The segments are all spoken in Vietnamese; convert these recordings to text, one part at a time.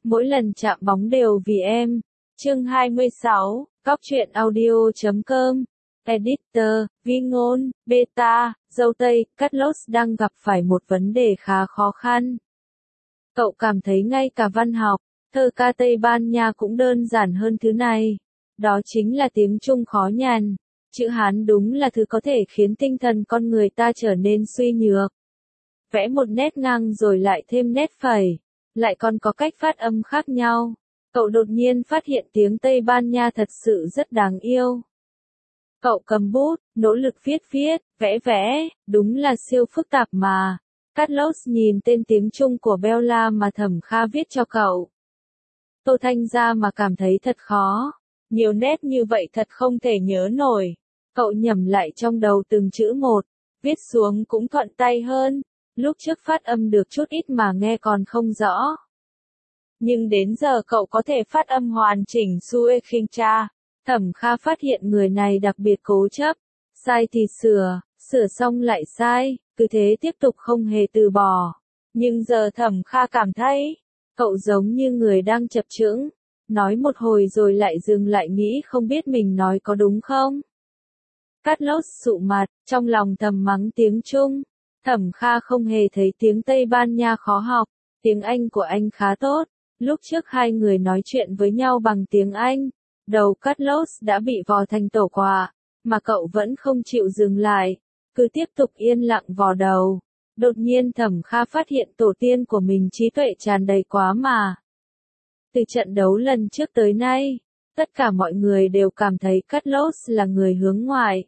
mỗi lần chạm bóng đều vì em. Chương 26, Góc truyện audio.com. Editor, Vi Ngôn, Beta, Dâu Tây, Carlos đang gặp phải một vấn đề khá khó khăn. Cậu cảm thấy ngay cả văn học, thơ ca Tây Ban Nha cũng đơn giản hơn thứ này. Đó chính là tiếng Trung khó nhằn. Chữ Hán đúng là thứ có thể khiến tinh thần con người ta trở nên suy nhược. Vẽ một nét ngang rồi lại thêm nét phẩy, lại còn có cách phát âm khác nhau. Cậu đột nhiên phát hiện tiếng Tây Ban Nha thật sự rất đáng yêu. Cậu cầm bút, nỗ lực viết, vẽ, đúng là siêu phức tạp mà. Carlos nhìn tên tiếng Trung của Bella mà Thẩm Kha viết cho cậu. Tô Thanh ra mà cảm thấy thật khó. Nhiều nét như vậy thật không thể nhớ nổi. Cậu nhẩm lại trong đầu từng chữ một, viết xuống cũng thuận tay hơn. Lúc trước phát âm được chút ít mà nghe còn không rõ. Nhưng đến giờ cậu có thể phát âm hoàn chỉnh Sue Khincha. Thẩm Kha phát hiện người này đặc biệt cố chấp. Sai thì sửa xong lại sai, cứ thế tiếp tục không hề từ bỏ. Nhưng giờ Thẩm Kha cảm thấy, cậu giống như người đang chập chững. Nói một hồi rồi lại dừng lại nghĩ không biết mình nói có đúng không. Carlos sụ mặt, trong lòng thầm mắng tiếng Trung. Thẩm Kha không hề thấy tiếng Tây Ban Nha khó học, tiếng Anh của anh khá tốt. Lúc trước hai người nói chuyện với nhau bằng tiếng Anh, đầu Carlos đã bị vò thành tổ quạ, mà cậu vẫn không chịu dừng lại, cứ tiếp tục yên lặng vò đầu. Đột nhiên Thẩm Kha phát hiện tổ tiên của mình trí tuệ tràn đầy quá mà. Từ trận đấu lần trước tới nay, tất cả mọi người đều cảm thấy Carlos là người hướng ngoại.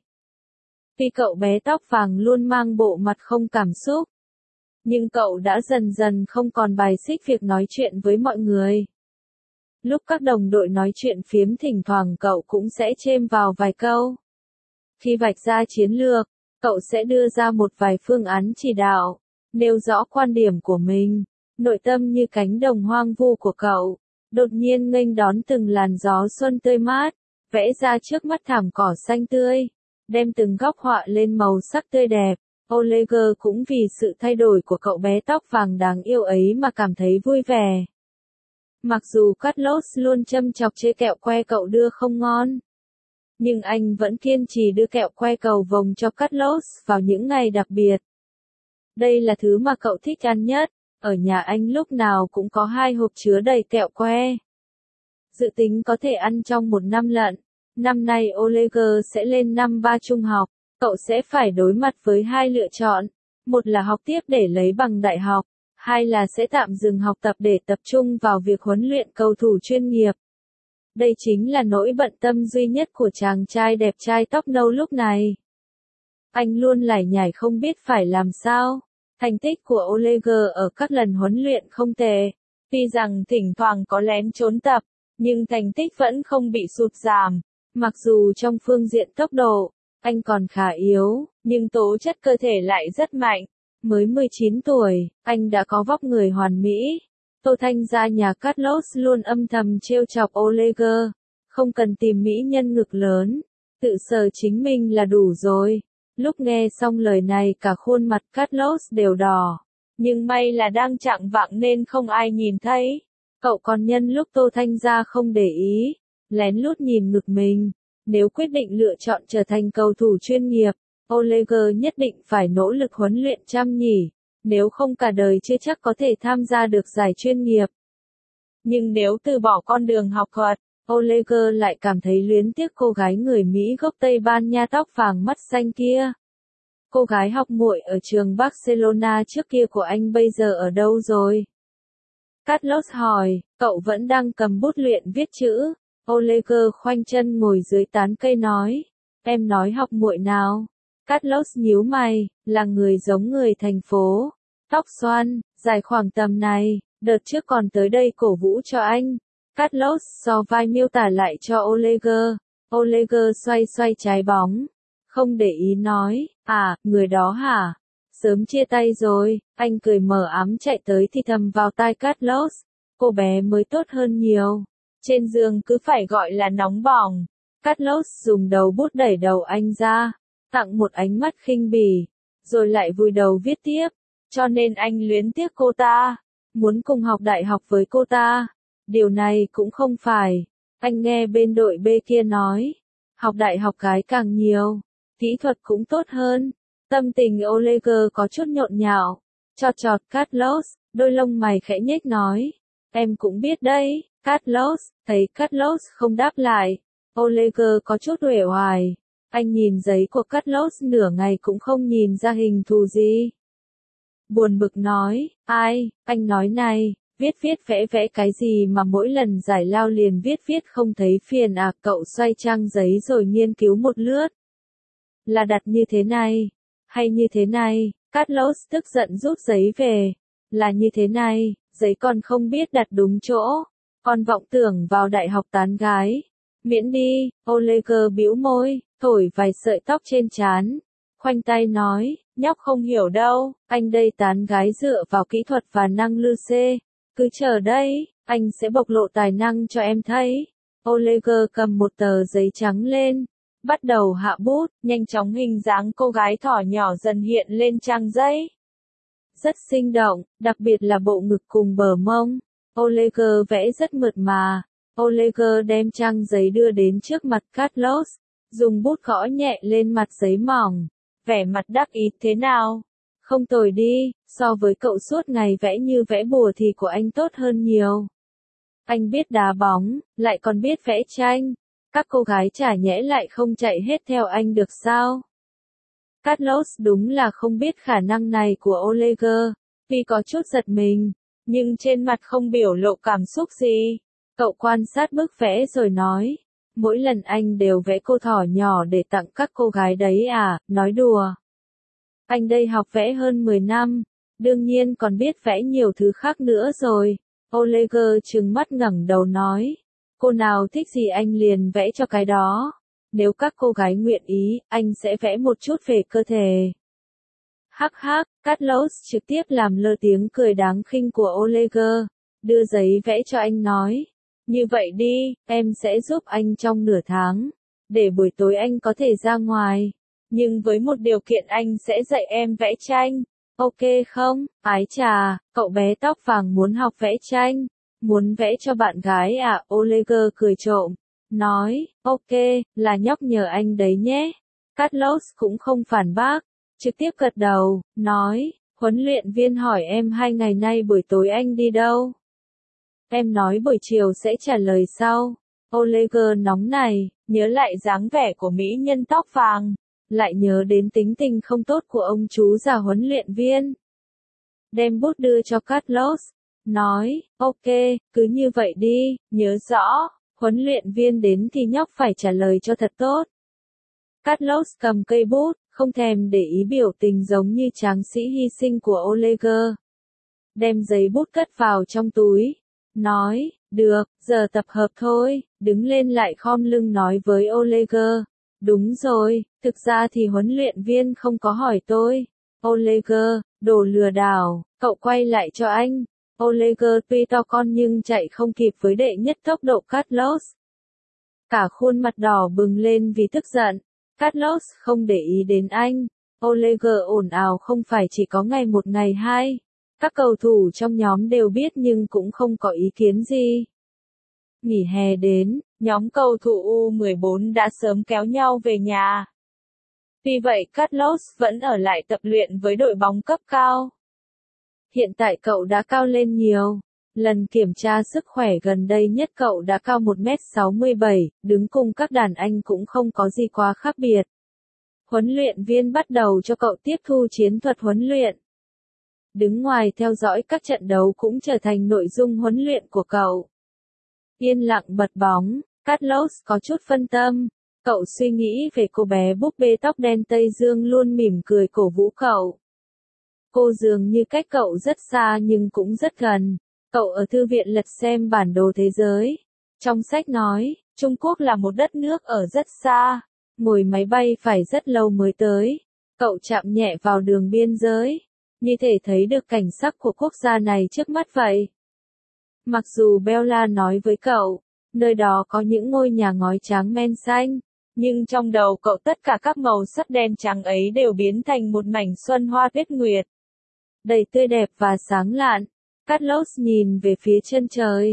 Vì cậu bé tóc vàng luôn mang bộ mặt không cảm xúc. Nhưng cậu đã dần dần không còn bài xích việc nói chuyện với mọi người. Lúc các đồng đội nói chuyện phiếm thỉnh thoảng cậu cũng sẽ chêm vào vài câu. Khi vạch ra chiến lược, cậu sẽ đưa ra một vài phương án chỉ đạo, nêu rõ quan điểm của mình. Nội tâm như cánh đồng hoang vu của cậu, đột nhiên nghênh đón từng làn gió xuân tươi mát, vẽ ra trước mắt thảm cỏ xanh tươi, đem từng góc họa lên màu sắc tươi đẹp. Oleger cũng vì sự thay đổi của cậu bé tóc vàng đáng yêu ấy mà cảm thấy vui vẻ. Mặc dù Carlos luôn châm chọc chê kẹo que cậu đưa không ngon, nhưng anh vẫn kiên trì đưa kẹo que cầu vồng cho Carlos vào những ngày đặc biệt. Đây là thứ mà cậu thích ăn nhất, ở nhà anh lúc nào cũng có 2 hộp chứa đầy kẹo que. Dự tính có thể ăn trong một năm lận. Năm nay Oleger sẽ lên năm 3 trung học. Cậu sẽ phải đối mặt với 2 lựa chọn, một là học tiếp để lấy bằng đại học, hai là sẽ tạm dừng học tập để tập trung vào việc huấn luyện cầu thủ chuyên nghiệp. Đây chính là nỗi bận tâm duy nhất của chàng trai đẹp trai tóc nâu lúc này. Anh luôn lải nhải không biết phải làm sao. Thành tích của Oleger ở các lần huấn luyện không tệ. Tuy rằng thỉnh thoảng có lén trốn tập, nhưng thành tích vẫn không bị sụt giảm. Mặc dù trong phương diện tốc độ, anh còn khá yếu, nhưng tố chất cơ thể lại rất mạnh. Mới 19 tuổi, anh đã có vóc người hoàn mỹ. Tô Thanh gia nhà Carlos luôn âm thầm trêu chọc Oleger. Không cần tìm mỹ nhân ngực lớn, tự sờ chính mình là đủ rồi. Lúc nghe xong lời này cả khuôn mặt Carlos đều đỏ. Nhưng may là đang chạng vạng nên không ai nhìn thấy. Cậu còn nhân lúc Tô Thanh gia không để ý, lén lút nhìn ngực mình. Nếu quyết định lựa chọn trở thành cầu thủ chuyên nghiệp, Oleger nhất định phải nỗ lực huấn luyện chăm chỉ, nếu không cả đời chưa chắc có thể tham gia được giải chuyên nghiệp. Nhưng nếu từ bỏ con đường học thuật, Oleger lại cảm thấy luyến tiếc cô gái người Mỹ gốc Tây Ban Nha tóc vàng mắt xanh kia. Cô gái học muội ở trường Barcelona trước kia của anh bây giờ ở đâu rồi? Carlos hỏi, cậu vẫn đang cầm bút luyện viết chữ. Oleger khoanh chân ngồi dưới tán cây nói, em nói học muội nào? Carlos nhíu mày, là người giống người thành phố, tóc xoăn, dài khoảng tầm này, đợt trước còn tới đây cổ vũ cho anh. Carlos so vai miêu tả lại cho Oleger. Oleger xoay xoay trái bóng, không để ý nói, à, người đó hả? Sớm chia tay rồi. Anh cười mờ ám chạy tới thì thầm vào tai Carlos, cô bé mới tốt hơn nhiều. Trên giường cứ phải gọi là nóng bỏng. Carlos dùng đầu bút đẩy đầu anh ra, tặng một ánh mắt khinh bỉ, rồi lại vùi đầu viết tiếp. Cho nên anh luyến tiếc cô ta, muốn cùng học đại học với cô ta. Điều này cũng không phải. Anh nghe bên đội B kia nói. Học đại học gái càng nhiều. Kỹ thuật cũng tốt hơn. Tâm tình Oliver có chút nhộn nhạo. Chọt chọt Carlos, đôi lông mày khẽ nhếch nói. Em cũng biết đấy, Carlos. Thấy Carlos không đáp lại. Oliver có chút uể oải. Anh nhìn giấy của Carlos nửa ngày cũng không nhìn ra hình thù gì. Buồn bực nói, ai, anh nói này, viết vẽ vẽ cái gì mà mỗi lần giải lao liền viết không thấy phiền à. Cậu xoay trang giấy rồi nghiên cứu một lướt. Là đặt như thế này, hay như thế này. Carlos tức giận rút giấy về. Là như thế này, giấy còn không biết đặt đúng chỗ. Con vọng tưởng vào đại học tán gái. Miễn đi, Oliver bĩu môi, thổi vài sợi tóc trên trán. Khoanh tay nói, nhóc không hiểu đâu, anh đây tán gái dựa vào kỹ thuật và năng lực C. Cứ chờ đây, anh sẽ bộc lộ tài năng cho em thấy. Oliver cầm một tờ giấy trắng lên, bắt đầu hạ bút, nhanh chóng hình dáng cô gái thỏ nhỏ dần hiện lên trang giấy. Rất sinh động, đặc biệt là bộ ngực cùng bờ mông. Oliver vẽ rất mượt mà. Oliver đem trang giấy đưa đến trước mặt Carlos, dùng bút gõ nhẹ lên mặt giấy mỏng. Vẻ mặt đắc ý thế nào? Không tồi đi, so với cậu suốt ngày vẽ như vẽ bùa thì của anh tốt hơn nhiều. Anh biết đá bóng, lại còn biết vẽ tranh. Các cô gái chả nhẽ lại không chạy hết theo anh được sao? Carlos đúng là không biết khả năng này của Oliver, vì có chút giật mình, nhưng trên mặt không biểu lộ cảm xúc gì. Cậu quan sát bức vẽ rồi nói, mỗi lần anh đều vẽ cô thỏ nhỏ để tặng các cô gái đấy à, nói đùa. Anh đây học vẽ hơn 10 năm, đương nhiên còn biết vẽ nhiều thứ khác nữa rồi. Oliver trừng mắt ngẩng đầu nói, cô nào thích gì anh liền vẽ cho cái đó. Nếu các cô gái nguyện ý, anh sẽ vẽ một chút về cơ thể. Hắc hắc, Carlos trực tiếp làm lơ tiếng cười đáng khinh của Oliver, đưa giấy vẽ cho anh nói. Như vậy đi, em sẽ giúp anh trong nửa tháng, để buổi tối anh có thể ra ngoài. Nhưng với một điều kiện anh sẽ dạy em vẽ tranh. Ok không? Ái chà, cậu bé tóc vàng muốn học vẽ tranh. Muốn vẽ cho bạn gái à? Oliver cười trộm. Nói, ok, là nhóc nhờ anh đấy nhé. Carlos cũng không phản bác. Trực tiếp gật đầu, nói, huấn luyện viên hỏi em 2 ngày nay buổi tối anh đi đâu? Em nói buổi chiều sẽ trả lời sau. Oliver nóng này, nhớ lại dáng vẻ của mỹ nhân tóc vàng, lại nhớ đến tính tình không tốt của ông chú già huấn luyện viên. Đem bút đưa cho Carlos, nói, ok, cứ như vậy đi, nhớ rõ, huấn luyện viên đến thì nhóc phải trả lời cho thật tốt. Carlos cầm cây bút, không thèm để ý biểu tình giống như tráng sĩ hy sinh của Oliver. Đem giấy bút cất vào trong túi. Nói, được, giờ tập hợp thôi, đứng lên lại khom lưng nói với Oliver. Đúng rồi, thực ra thì huấn luyện viên không có hỏi tôi. Oliver, đồ lừa đảo, cậu quay lại cho anh. Oliver tuy to con nhưng chạy không kịp với đệ nhất tốc độ Carlos. Cả khuôn mặt đỏ bừng lên vì tức giận. Carlos không để ý đến anh. Oliver ồn ào không phải chỉ có ngày 1 ngày 2. Các cầu thủ trong nhóm đều biết nhưng cũng không có ý kiến gì. Nghỉ hè đến, nhóm cầu thủ U14 đã sớm kéo nhau về nhà. Vì vậy Carlos vẫn ở lại tập luyện với đội bóng cấp cao. Hiện tại cậu đã cao lên nhiều. Lần kiểm tra sức khỏe gần đây nhất cậu đã cao 1m67, đứng cùng các đàn anh cũng không có gì quá khác biệt. Huấn luyện viên bắt đầu cho cậu tiếp thu chiến thuật huấn luyện. Đứng ngoài theo dõi các trận đấu cũng trở thành nội dung huấn luyện của cậu. Yên lặng bật bóng, Carlos có chút phân tâm. Cậu suy nghĩ về cô bé búp bê tóc đen Tây Dương luôn mỉm cười cổ vũ cậu. Cô dường như cách cậu rất xa nhưng cũng rất gần. Cậu ở thư viện lật xem bản đồ thế giới. Trong sách nói, Trung Quốc là một đất nước ở rất xa. Ngồi máy bay phải rất lâu mới tới. Cậu chạm nhẹ vào đường biên giới. Như thể thấy được cảnh sắc của quốc gia này trước mắt vậy. Mặc dù Bella nói với cậu, nơi đó có những ngôi nhà ngói trắng men xanh, nhưng trong đầu cậu tất cả các màu sắc đen trắng ấy đều biến thành một mảnh xuân hoa tuyết nguyệt. Đầy tươi đẹp và sáng lạn. Carlos nhìn về phía chân trời.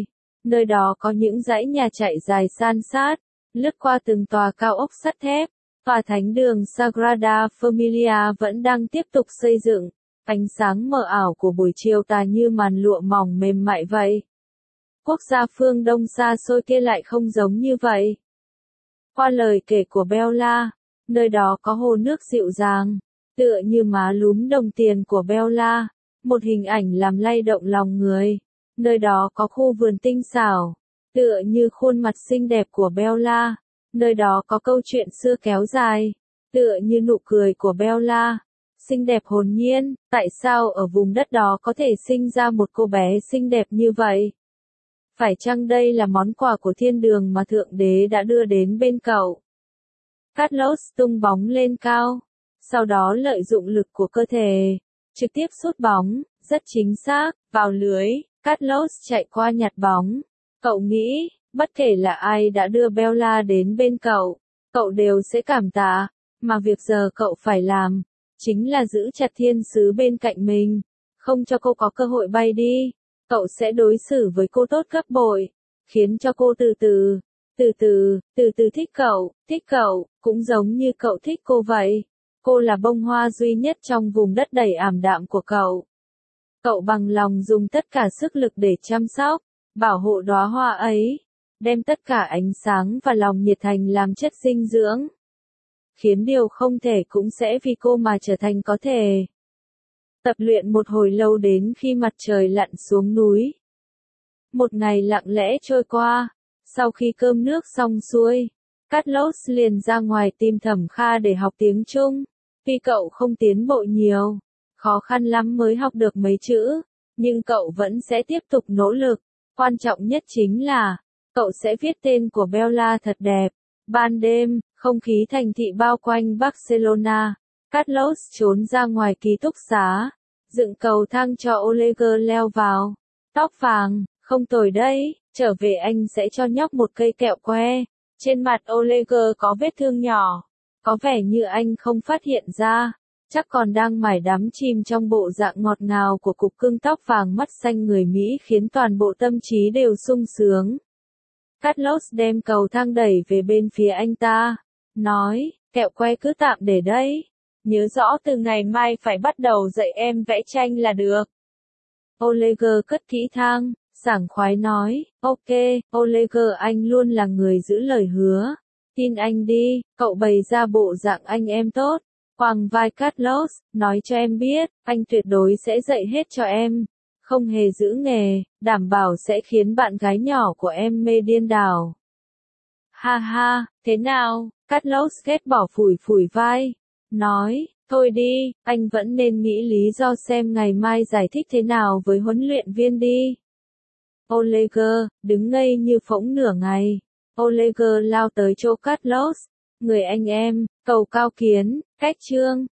Nơi đó có những dãy nhà chạy dài san sát, lướt qua từng tòa cao ốc sắt thép. Tòa thánh đường Sagrada Familia vẫn đang tiếp tục xây dựng, ánh sáng mờ ảo của buổi chiều tà như màn lụa mỏng mềm mại vậy. Quốc gia phương Đông xa xôi kia lại không giống như vậy. Qua lời kể của Bella, nơi đó có hồ nước dịu dàng, tựa như má lúm đồng tiền của Bella, một hình ảnh làm lay động lòng người. Nơi đó có khu vườn tinh xảo, tựa như khuôn mặt xinh đẹp của Bella. Nơi đó có câu chuyện xưa kéo dài, tựa như nụ cười của Bella. Xinh đẹp hồn nhiên, tại sao ở vùng đất đó có thể sinh ra một cô bé xinh đẹp như vậy? Phải chăng đây là món quà của thiên đường mà Thượng Đế đã đưa đến bên cậu? Carlos tung bóng lên cao, sau đó lợi dụng lực của cơ thể, trực tiếp sút bóng, rất chính xác, vào lưới. Carlos chạy qua nhặt bóng. Cậu nghĩ, bất kể là ai đã đưa Bella đến bên cậu, cậu đều sẽ cảm tạ, mà việc giờ cậu phải làm, chính là giữ chặt thiên sứ bên cạnh mình, không cho cô có cơ hội bay đi. Cậu sẽ đối xử với cô tốt gấp bội, khiến cho cô từ từ thích cậu, cũng giống như cậu thích cô vậy. Cô là bông hoa duy nhất trong vùng đất đầy ảm đạm của cậu. Cậu bằng lòng dùng tất cả sức lực để chăm sóc, bảo hộ đóa hoa ấy, đem tất cả ánh sáng và lòng nhiệt thành làm chất dinh dưỡng, khiến điều không thể cũng sẽ vì cô mà trở thành có thể. Tập luyện một hồi lâu đến khi mặt trời lặn xuống núi. Một ngày lặng lẽ trôi qua, sau khi cơm nước xong xuôi, Carlos liền ra ngoài tìm Thẩm Kha để học tiếng Trung. Vì cậu không tiến bộ nhiều, khó khăn lắm mới học được mấy chữ, nhưng cậu vẫn sẽ tiếp tục nỗ lực. Quan trọng nhất chính là, cậu sẽ viết tên của Bella thật đẹp. Ban đêm, không khí thành thị bao quanh Barcelona. Carlos trốn ra ngoài ký túc xá, dựng cầu thang cho Oleger leo vào. Tóc vàng, không tồi đấy, trở về anh sẽ cho nhóc một cây kẹo que. Trên mặt Oleger có vết thương nhỏ, có vẻ như anh không phát hiện ra, chắc còn đang mải đắm chìm trong bộ dạng ngọt ngào của cục cưng tóc vàng mắt xanh người Mỹ khiến toàn bộ tâm trí đều sung sướng. Carlos đem cầu thang đẩy về bên phía anh ta, nói, kẹo que cứ tạm để đấy, nhớ rõ từ ngày mai phải bắt đầu dạy em vẽ tranh là được. Oleger cất kỹ thang, sảng khoái nói, ok, Oleger anh luôn là người giữ lời hứa. Tin anh đi, cậu bày ra bộ dạng anh em tốt. Quàng vai Carlos, nói cho em biết, anh tuyệt đối sẽ dạy hết cho em. Không hề giữ nghề, đảm bảo sẽ khiến bạn gái nhỏ của em mê điên đảo. Ha ha, thế nào? Carlos ghét bỏ phủi phủi vai. Nói, thôi đi, anh vẫn nên nghĩ lý do xem ngày mai giải thích thế nào với huấn luyện viên đi. Oleger, đứng ngây như phỗng nửa ngày. Oleger lao tới chỗ Carlos. Người anh em, cầu cao kiến, cách trương.